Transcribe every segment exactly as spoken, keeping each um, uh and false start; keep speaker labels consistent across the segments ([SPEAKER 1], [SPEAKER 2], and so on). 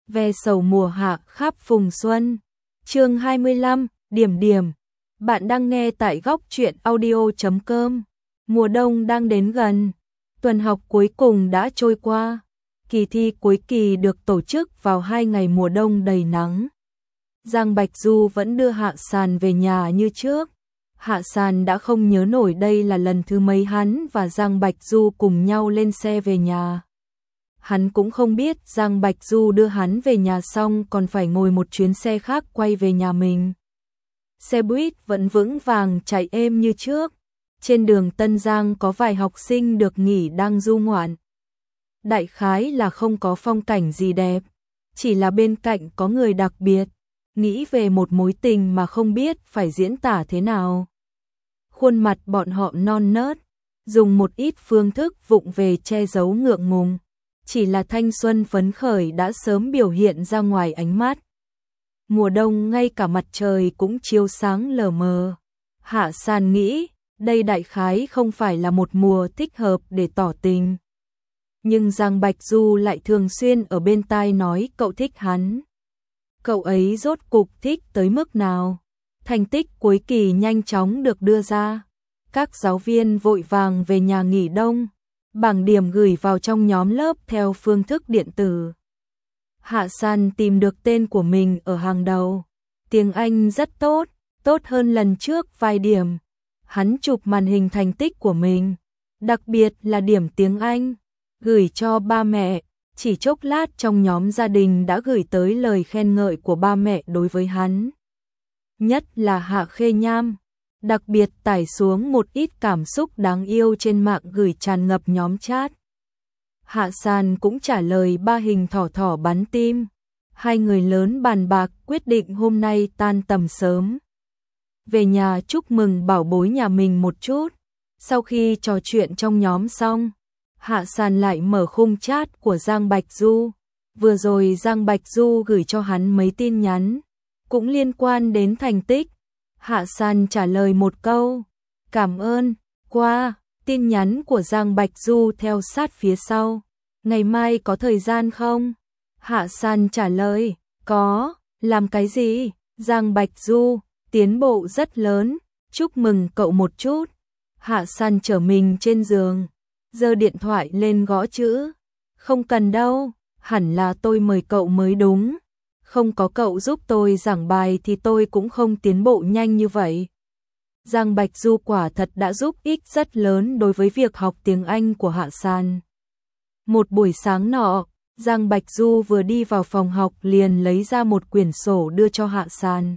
[SPEAKER 1] ve sầu mùa hạ khắp phùng xuân. Chương hai mươi lăm, điểm điểm. Bạn đang nghe tại góc truyện audio chấm com. Mùa đông đang đến gần, tuần học cuối cùng đã trôi qua. Kỳ thi cuối kỳ được tổ chức vào hai ngày mùa đông đầy nắng. Giang Bạch Du vẫn đưa Hạ Sàn về nhà như trước. Hạ Sàn đã không nhớ nổi đây là lần thứ mấy hắn và Giang Bạch Du cùng nhau lên xe về nhà. Hắn cũng không biết Giang Bạch Du đưa hắn về nhà xong còn phải ngồi một chuyến xe khác quay về nhà mình. Xe buýt vẫn vững vàng chạy êm như trước. Trên đường Tân Giang có vài học sinh được nghỉ đang du ngoạn. Đại khái là không có phong cảnh gì đẹp, chỉ là bên cạnh có người đặc biệt, nghĩ về một mối tình mà không biết phải diễn tả thế nào. Khuôn mặt bọn họ non nớt, dùng một ít phương thức vụng về che giấu ngượng ngùng, chỉ là thanh xuân phấn khởi đã sớm biểu hiện ra ngoài ánh mắt. Mùa đông ngay cả mặt trời cũng chiếu sáng lờ mờ. Hạ Sàn nghĩ, đây đại khái không phải là một mùa thích hợp để tỏ tình. Nhưng Giang Bạch Du lại thường xuyên ở bên tai nói cậu thích hắn. Cậu ấy rốt cục thích tới mức nào? Thành tích cuối kỳ nhanh chóng được đưa ra. Các giáo viên vội vàng về nhà nghỉ đông. Bảng điểm gửi vào trong nhóm lớp theo phương thức điện tử. Hạ Sàn tìm được tên của mình ở hàng đầu. Tiếng Anh rất tốt, tốt hơn lần trước vài điểm. Hắn chụp màn hình thành tích của mình, đặc biệt là điểm tiếng Anh, gửi cho ba mẹ. Chỉ chốc lát trong nhóm gia đình đã gửi tới lời khen ngợi của ba mẹ đối với hắn. Nhất là Hạ Khê Nham, đặc biệt tải xuống một ít cảm xúc đáng yêu trên mạng gửi tràn ngập nhóm chat. Hạ Sàn cũng trả lời ba hình thỏ thỏ bắn tim. Hai người lớn bàn bạc quyết định hôm nay tan tầm sớm. Về nhà chúc mừng bảo bối nhà mình một chút. Sau khi trò chuyện trong nhóm xong, Hạ Sàn lại mở khung chat của Giang Bạch Du. Vừa rồi Giang Bạch Du gửi cho hắn mấy tin nhắn, cũng liên quan đến thành tích. Hạ Sàn trả lời một câu, cảm ơn, qua. Tin nhắn của Giang Bạch Du theo sát phía sau, ngày mai có thời gian không? Hạ Sàn trả lời, có. Làm cái gì? Giang Bạch Du, tiến bộ rất lớn, chúc mừng cậu một chút. Hạ Sàn trở mình trên giường, giơ điện thoại lên gõ chữ. Không cần đâu, hẳn là tôi mời cậu mới đúng. Không có cậu giúp tôi giảng bài thì tôi cũng không tiến bộ nhanh như vậy. Giang Bạch Du quả thật đã giúp ích rất lớn đối với việc học tiếng Anh của Hạ Sàn. Một buổi sáng nọ, Giang Bạch Du vừa đi vào phòng học liền lấy ra một quyển sổ đưa cho Hạ Sàn.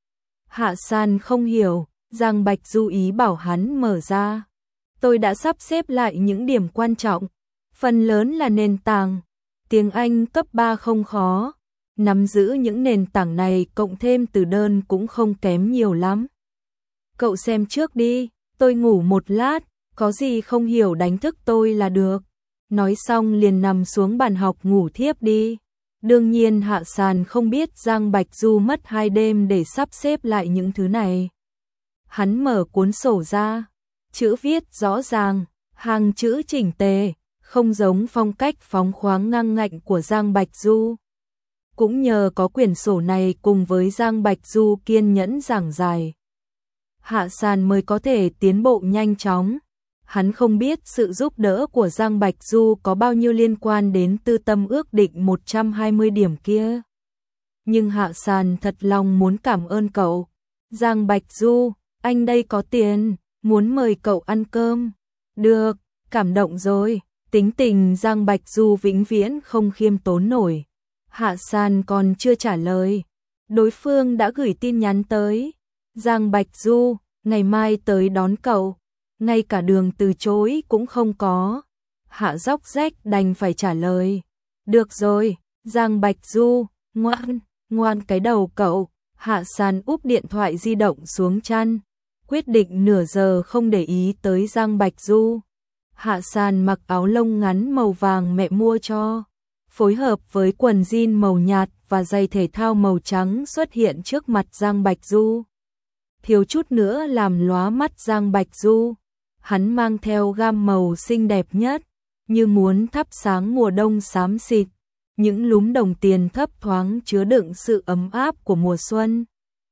[SPEAKER 1] Hạ Sàn không hiểu, Giang Bạch Du ý bảo hắn mở ra. Tôi đã sắp xếp lại những điểm quan trọng, phần lớn là nền tảng. Tiếng Anh cấp ba không khó, nắm giữ những nền tảng này cộng thêm từ đơn cũng không kém nhiều lắm. Cậu xem trước đi, tôi ngủ một lát, có gì không hiểu đánh thức tôi là được. Nói xong liền nằm xuống bàn học ngủ thiếp đi. Đương nhiên Hạ Sàn không biết Giang Bạch Du mất hai đêm để sắp xếp lại những thứ này. Hắn mở cuốn sổ ra, chữ viết rõ ràng, hàng chữ chỉnh tề, không giống phong cách phóng khoáng ngang ngạnh của Giang Bạch Du. Cũng nhờ có quyển sổ này cùng với Giang Bạch Du kiên nhẫn giảng giải, Hạ Sàn mới có thể tiến bộ nhanh chóng. Hắn không biết sự giúp đỡ của Giang Bạch Du có bao nhiêu liên quan đến tư tâm ước định một trăm hai mươi điểm kia. Nhưng Hạ Sàn thật lòng muốn cảm ơn cậu. Giang Bạch Du, anh đây có tiền, muốn mời cậu ăn cơm. Được, cảm động rồi. Tính tình Giang Bạch Du vĩnh viễn không khiêm tốn nổi. Hạ Sàn còn chưa trả lời, đối phương đã gửi tin nhắn tới. Giang Bạch Du, ngày mai tới đón cậu. Ngay cả đường từ chối cũng không có. Hạ dốc rách đành phải trả lời. Được rồi, Giang Bạch Du, ngoan, ngoan cái đầu cậu. Hạ Sàn úp điện thoại di động xuống chăn, quyết định nửa giờ không để ý tới Giang Bạch Du. Hạ Sàn mặc áo lông ngắn màu vàng mẹ mua cho, phối hợp với quần jean màu nhạt và giày thể thao màu trắng xuất hiện trước mặt Giang Bạch Du. Thiếu chút nữa làm lóa mắt Giang Bạch Du. Hắn mang theo gam màu xinh đẹp nhất, như muốn thắp sáng mùa đông xám xịt. những lúm đồng tiền thấp thoáng chứa đựng sự ấm áp của mùa xuân,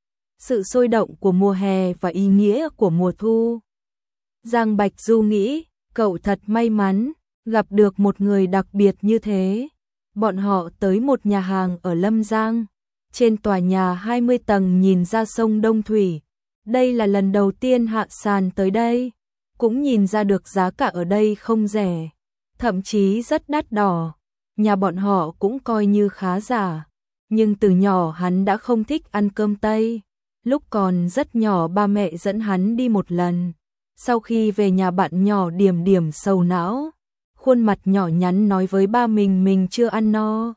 [SPEAKER 1] sự sôi động của mùa hè và ý nghĩa của mùa thu. Giang Bạch Du nghĩ, cậu thật may mắn, gặp được một người đặc biệt như thế. Bọn họ tới một nhà hàng ở Lâm Giang, trên tòa nhà hai mươi tầng nhìn ra sông Đông Thủy. Đây là lần đầu tiên Hạ Sàn tới đây, cũng nhìn ra được giá cả ở đây không rẻ, thậm chí rất đắt đỏ. Nhà bọn họ cũng coi như khá giả, nhưng từ nhỏ hắn đã không thích ăn cơm Tây. Lúc còn rất nhỏ ba mẹ dẫn hắn đi một lần. Sau khi về nhà bạn nhỏ Điểm Điểm sầu não, khuôn mặt nhỏ nhắn nói với ba mình mình chưa ăn no.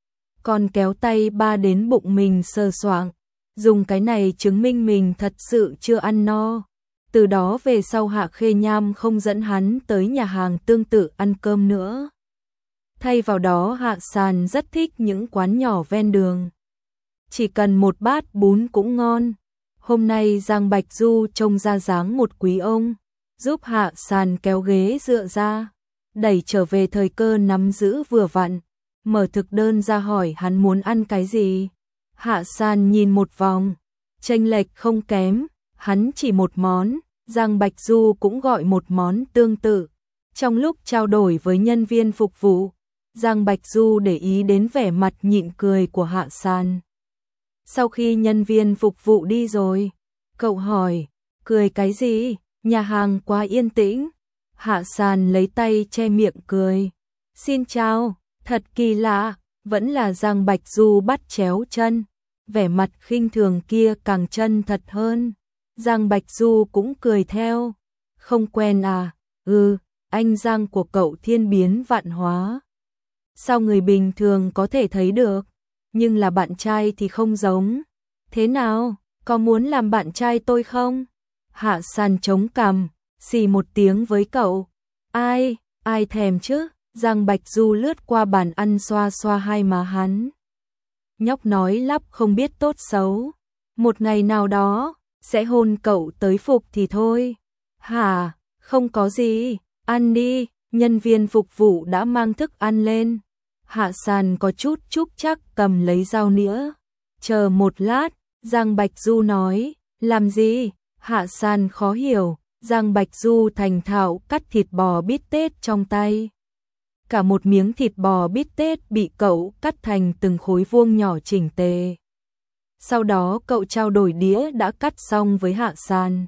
[SPEAKER 1] Còn kéo tay ba đến bụng mình sờ soạng, dùng cái này chứng minh mình thật sự chưa ăn no. Từ đó về sau Hạ Khê Nham không dẫn hắn tới nhà hàng tương tự ăn cơm nữa. Thay vào đó Hạ Sàn rất thích những quán nhỏ ven đường. Chỉ cần một bát bún cũng ngon. Hôm nay Giang Bạch Du trông ra dáng một quý ông, giúp Hạ Sàn kéo ghế dựa ra, đẩy trở về thời cơ nắm giữ vừa vặn, mở thực đơn ra hỏi hắn muốn ăn cái gì. Hạ Sàn nhìn một vòng, chênh lệch không kém, hắn chỉ một món, Giang Bạch Du cũng gọi một món tương tự. Trong lúc trao đổi với nhân viên phục vụ, Giang Bạch Du để ý đến vẻ mặt nhịn cười của Hạ Sàn. Sau khi nhân viên phục vụ đi rồi, cậu hỏi, cười cái gì, nhà hàng quá yên tĩnh. Hạ Sàn lấy tay che miệng cười. Xin chào, thật kỳ lạ, vẫn là Giang Bạch Du bắt chéo chân, vẻ mặt khinh thường kia càng chân thật hơn. Giang Bạch Du cũng cười theo, không quen à, ừ, anh Giang của cậu thiên biến vạn hóa. Sao người bình thường có thể thấy được, nhưng là bạn trai thì không giống. Thế nào, có muốn làm bạn trai tôi không? Hạ Sàn chống cằm, xì một tiếng với cậu. Ai, ai thèm chứ? Giang Bạch Du lướt qua bàn ăn xoa xoa hai má hắn. Nhóc nói lắp không biết tốt xấu. Một ngày nào đó, sẽ hôn cậu tới phục thì thôi. Hả, không có gì, ăn đi, nhân viên phục vụ đã mang thức ăn lên. Hạ Sàn có chút chúc chắc cầm lấy dao nĩa. Chờ một lát, Giang Bạch Du nói, làm gì? Hạ Sàn khó hiểu, Giang Bạch Du thành thạo cắt thịt bò bít tết trong tay. Cả một miếng thịt bò bít tết bị cậu cắt thành từng khối vuông nhỏ chỉnh tề. Sau đó cậu trao đổi đĩa đã cắt xong với Hạ Sàn.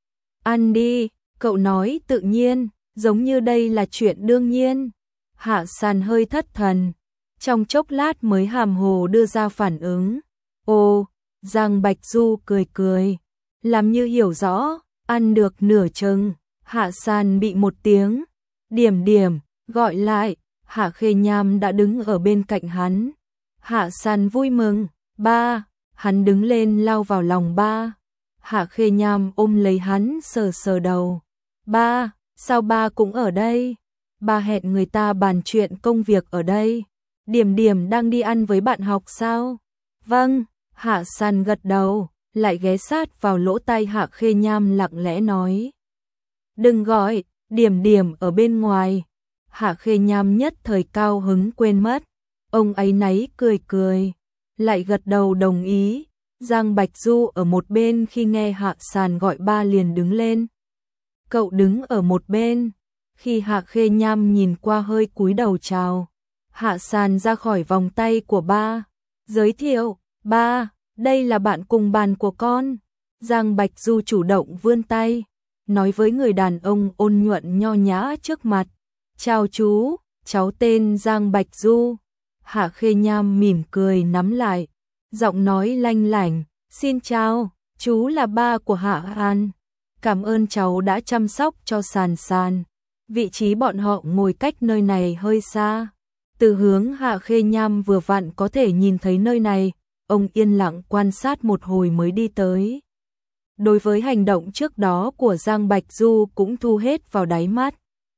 [SPEAKER 1] Ăn đi, cậu nói tự nhiên, giống như đây là chuyện đương nhiên. Hạ Sàn hơi thất thần, trong chốc lát mới hàm hồ đưa ra phản ứng. Ồ, Giang Bạch Du cười cười, làm như hiểu rõ, ăn được nửa chừng. Hạ Sàn bị một tiếng, Điểm Điểm, gọi lại, Hạ Khê Nham đã đứng ở bên cạnh hắn. Hạ Sàn vui mừng, ba, hắn đứng lên lao vào lòng ba. Hạ Khê Nham ôm lấy hắn sờ sờ đầu. Ba, sao ba cũng ở đây? Ba hẹn người ta bàn chuyện công việc ở đây. Điểm Điểm đang đi ăn với bạn học sao? Vâng, Hạ Sàn gật đầu, lại ghé sát vào lỗ tai Hạ Khê Nham lặng lẽ nói. Đừng gọi, Điểm Điểm ở bên ngoài. Hạ Khê Nham nhất thời cao hứng quên mất. Ông ấy náy cười cười, lại gật đầu đồng ý. Giang Bạch Du ở một bên khi nghe Hạ Sàn gọi ba liền đứng lên. Cậu đứng ở một bên. Khi Hạ Khê Nham nhìn qua hơi cúi đầu chào. Hạ Sàn ra khỏi vòng tay của ba. Giới thiệu, ba, đây là bạn cùng bàn của con. Giang Bạch Du chủ động vươn tay, nói với người đàn ông ôn nhuận nho nhã trước mặt. Chào chú, cháu tên Giang Bạch Du. Hạ Khê Nham mỉm cười nắm lại, giọng nói lanh lảnh. Xin chào, chú là ba của Hạ An. Cảm ơn cháu đã chăm sóc cho Sàn Sàn. Vị trí bọn họ ngồi cách nơi này hơi xa. Từ hướng Hạ Khê Nham vừa vặn có thể nhìn thấy nơi này, ông yên lặng quan sát một hồi mới đi tới. Đối với hành động trước đó của Giang Bạch Du cũng thu hết vào đáy mắt.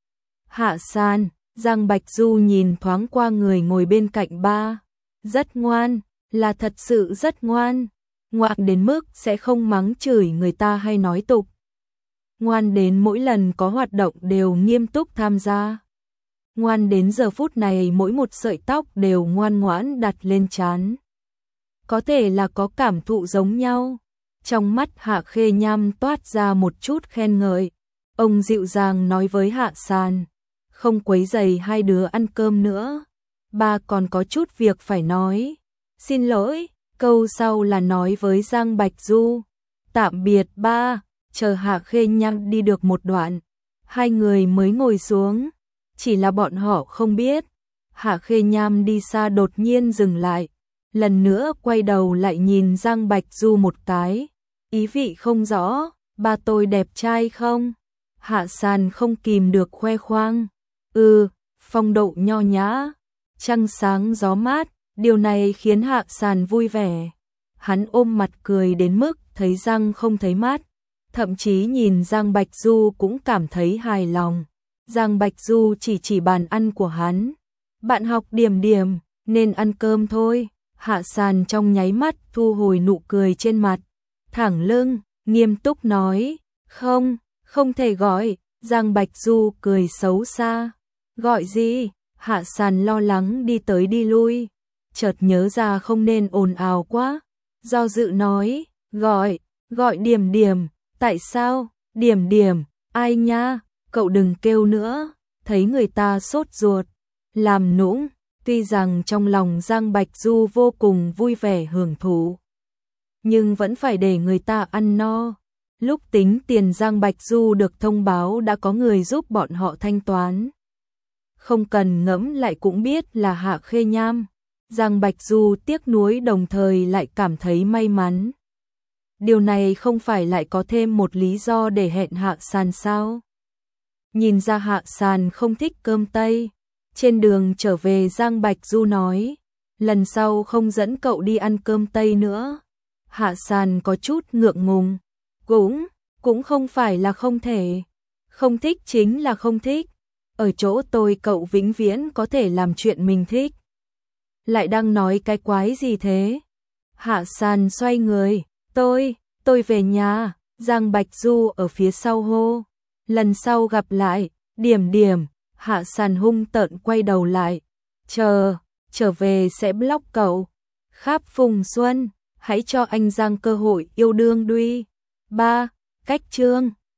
[SPEAKER 1] Hạ Sàn, Giang Bạch Du nhìn thoáng qua người ngồi bên cạnh ba. Rất ngoan, là thật sự rất ngoan. Ngoan đến mức sẽ không mắng chửi người ta hay nói tục. Ngoan đến mỗi lần có hoạt động đều nghiêm túc tham gia. ngoan đến giờ phút này mỗi một sợi tóc đều ngoan ngoãn đặt lên trán. Có thể là có cảm thụ giống nhau. Trong mắt Hạ Khê Nham toát ra một chút khen ngợi. Ông dịu dàng nói với Hạ Sàn, không quấy rầy hai đứa ăn cơm nữa. Ba còn có chút việc phải nói. Xin lỗi, câu sau là nói với Giang Bạch Du. Tạm biệt ba, chờ Hạ Khê Nham đi được một đoạn. Hai người mới ngồi xuống. Chỉ là bọn họ không biết. Hạ Khê Nham đi xa đột nhiên dừng lại. Lần nữa quay đầu lại nhìn Giang Bạch Du một cái. Ý vị không rõ, ba tôi đẹp trai không? Hạ Sàn không kìm được khoe khoang. Ừ, phong độ nho nhã, trăng sáng gió mát, điều này khiến Hạ Sàn vui vẻ. Hắn ôm mặt cười đến mức thấy răng không thấy mát, thậm chí nhìn Giang Bạch Du cũng cảm thấy hài lòng. Giang Bạch Du chỉ chỉ bàn ăn của hắn. Bạn học Điểm Điểm, nên ăn cơm thôi. Hạ Sàn trong nháy mắt thu hồi nụ cười trên mặt, thẳng lưng, nghiêm túc nói, không, không thể gọi. Giang Bạch Du cười xấu xa. Gọi gì? Hạ Sàn lo lắng đi tới đi lui, chợt nhớ ra không nên ồn ào quá, do dự nói, gọi, gọi Điểm Điểm. Tại sao? Điểm Điểm, ai nha? Cậu đừng kêu nữa, thấy người ta sốt ruột, làm nũng. Tuy rằng trong lòng Giang Bạch Du vô cùng vui vẻ hưởng thụ, nhưng vẫn phải để người ta ăn no. Lúc tính tiền Giang Bạch Du được thông báo đã có người giúp bọn họ thanh toán. Không cần ngẫm lại cũng biết là Hạ Khê Nham. Giang Bạch Du tiếc nuối đồng thời lại cảm thấy may mắn. Điều này không phải lại có thêm một lý do để hẹn Hạ Sàn sao? Nhìn ra Hạ Sàn không thích cơm Tây. Trên đường trở về Giang Bạch Du nói, lần sau không dẫn cậu đi ăn cơm Tây nữa. Hạ Sàn có chút ngượng ngùng. Cũng, cũng không phải là không thể. Không thích chính là không thích. Ở chỗ tôi cậu vĩnh viễn có thể làm chuyện mình thích. Lại đang nói cái quái gì thế? Hạ Sàn xoay người. Tôi, tôi về nhà. Giang Bạch Du ở phía sau hô. Lần sau gặp lại, Điểm Điểm. Hạ Sàn hung tợn quay đầu lại. Chờ, trở về sẽ block cậu. Kháp Phùng Xuân, hãy cho anh Giang cơ hội yêu đương đi. ba. Cách chương